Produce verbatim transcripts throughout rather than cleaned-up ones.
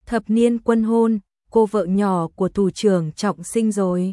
thập niên quân hôn, cô vợ nhỏ của thủ trưởng Trọng Sinh rồi.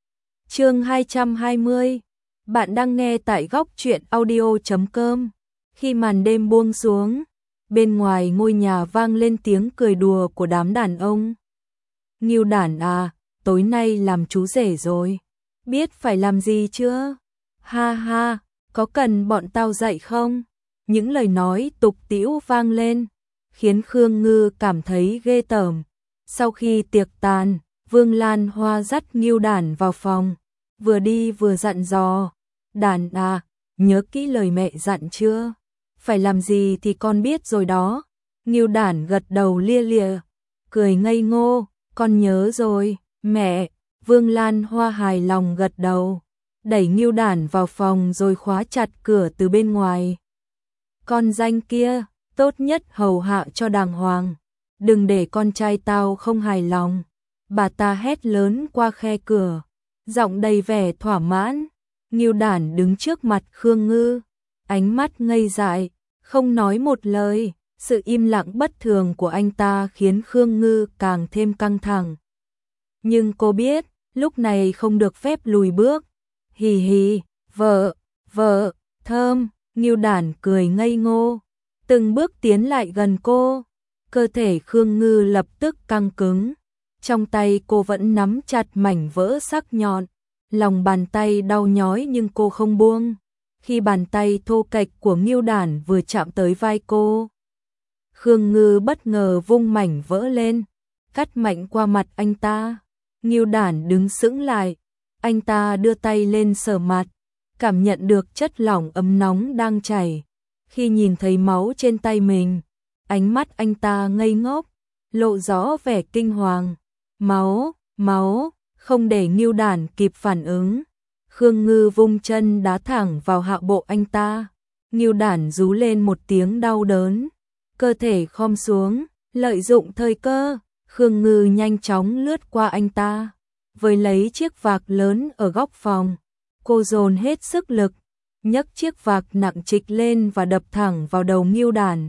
Chương hai trăm hai mươi. Bạn đang nghe tại góc truyện audio chấm com. Khi màn đêm buông xuống, bên ngoài ngôi nhà vang lên tiếng cười đùa của đám đàn ông. Ngưu Đản à, tối nay làm chú rể rồi. Biết phải làm gì chưa? Ha ha, có cần bọn tao dạy không? Những lời nói tục tĩu vang lên, khiến Khương Ngư cảm thấy ghê tởm. Sau khi tiệc tàn, Vương Lan Hoa dắt Ngưu Đản vào phòng, vừa đi vừa dặn dò. Đản à, nhớ kỹ lời mẹ dặn chưa? Phải làm gì thì con biết rồi đó. Ngưu Đản gật đầu lia lịa, cười ngây ngô, con nhớ rồi, mẹ. Vương Lan Hoa hài lòng gật đầu, đẩy Ngưu Đản vào phòng rồi khóa chặt cửa từ bên ngoài. Con danh kia, tốt nhất hầu hạ cho đàng hoàng, đừng để con trai tao không hài lòng. Bà ta hét lớn qua khe cửa, giọng đầy vẻ thỏa mãn. Ngưu Đản đứng trước mặt Khương Ngư, ánh mắt ngây dại, không nói một lời. Sự im lặng bất thường của anh ta khiến Khương Ngư càng thêm căng thẳng. Nhưng cô biết, lúc này không được phép lùi bước. Hì hì, vợ, vợ, thơm. Ngưu Đản cười ngây ngô, từng bước tiến lại gần cô. Cơ thể Khương Ngư lập tức căng cứng, trong tay cô vẫn nắm chặt mảnh vỡ sắc nhọn. Lòng bàn tay đau nhói nhưng cô không buông. Khi bàn tay thô kệch của Ngưu Đản vừa chạm tới vai cô, Khương Ngư bất ngờ vung mảnh vỡ lên, cắt mạnh qua mặt anh ta. Ngưu Đản đứng sững lại, anh ta đưa tay lên sờ mặt, cảm nhận được chất lỏng ấm nóng đang chảy. Khi nhìn thấy máu trên tay mình, ánh mắt anh ta ngây ngốc, lộ rõ vẻ kinh hoàng. Máu, máu, không để Ngưu Đản kịp phản ứng, Khương Ngư vung chân đá thẳng vào hạ bộ anh ta. Ngưu Đản rú lên một tiếng đau đớn, cơ thể khom xuống, lợi dụng thời cơ, Khương Ngư nhanh chóng lướt qua anh ta, với lấy chiếc vạc lớn ở góc phòng. Cô dồn hết sức lực, nhấc chiếc vạc nặng trịch lên và đập thẳng vào đầu Ngưu Đản.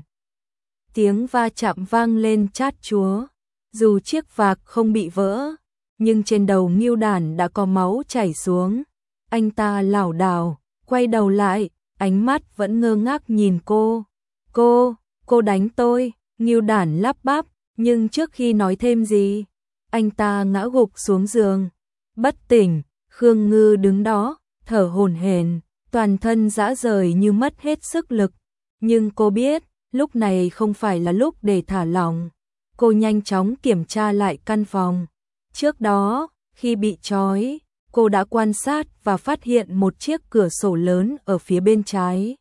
Tiếng va chạm vang lên chát chúa, dù chiếc vạc không bị vỡ, nhưng trên đầu Ngưu Đản đã có máu chảy xuống. Anh ta lảo đảo, quay đầu lại, ánh mắt vẫn ngơ ngác nhìn cô. Cô, cô đánh tôi. Ngưu Đản lắp bắp, nhưng trước khi nói thêm gì, anh ta ngã gục xuống giường, bất tỉnh. Khương Ngư đứng đó, thở hổn hển, toàn thân rã rời như mất hết sức lực. Nhưng cô biết, lúc này không phải là lúc để thả lỏng. Cô nhanh chóng kiểm tra lại căn phòng. Trước đó, khi bị trói, cô đã quan sát và phát hiện một chiếc cửa sổ lớn ở phía bên trái.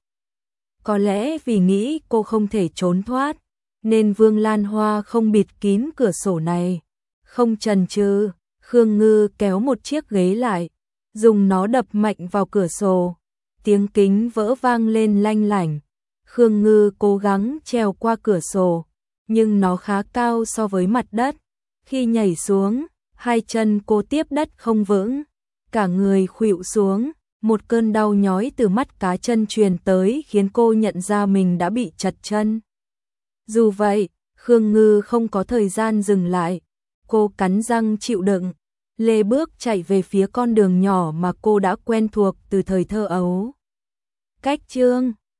Có lẽ vì nghĩ cô không thể trốn thoát, nên Vương Lan Hoa không bịt kín cửa sổ này. Không chần chừ, Khương Ngư kéo một chiếc ghế lại, dùng nó đập mạnh vào cửa sổ. Tiếng kính vỡ vang lên lanh lảnh. Khương Ngư cố gắng trèo qua cửa sổ, nhưng nó khá cao so với mặt đất. Khi nhảy xuống, hai chân cô tiếp đất không vững, cả người khuỵu xuống. Một cơn đau nhói từ mắt cá chân truyền tới khiến cô nhận ra mình đã bị trật chân. Dù vậy, Khương Ngư không có thời gian dừng lại. Cô cắn răng chịu đựng, lê bước chạy về phía con đường nhỏ mà cô đã quen thuộc từ thời thơ ấu. Cách chương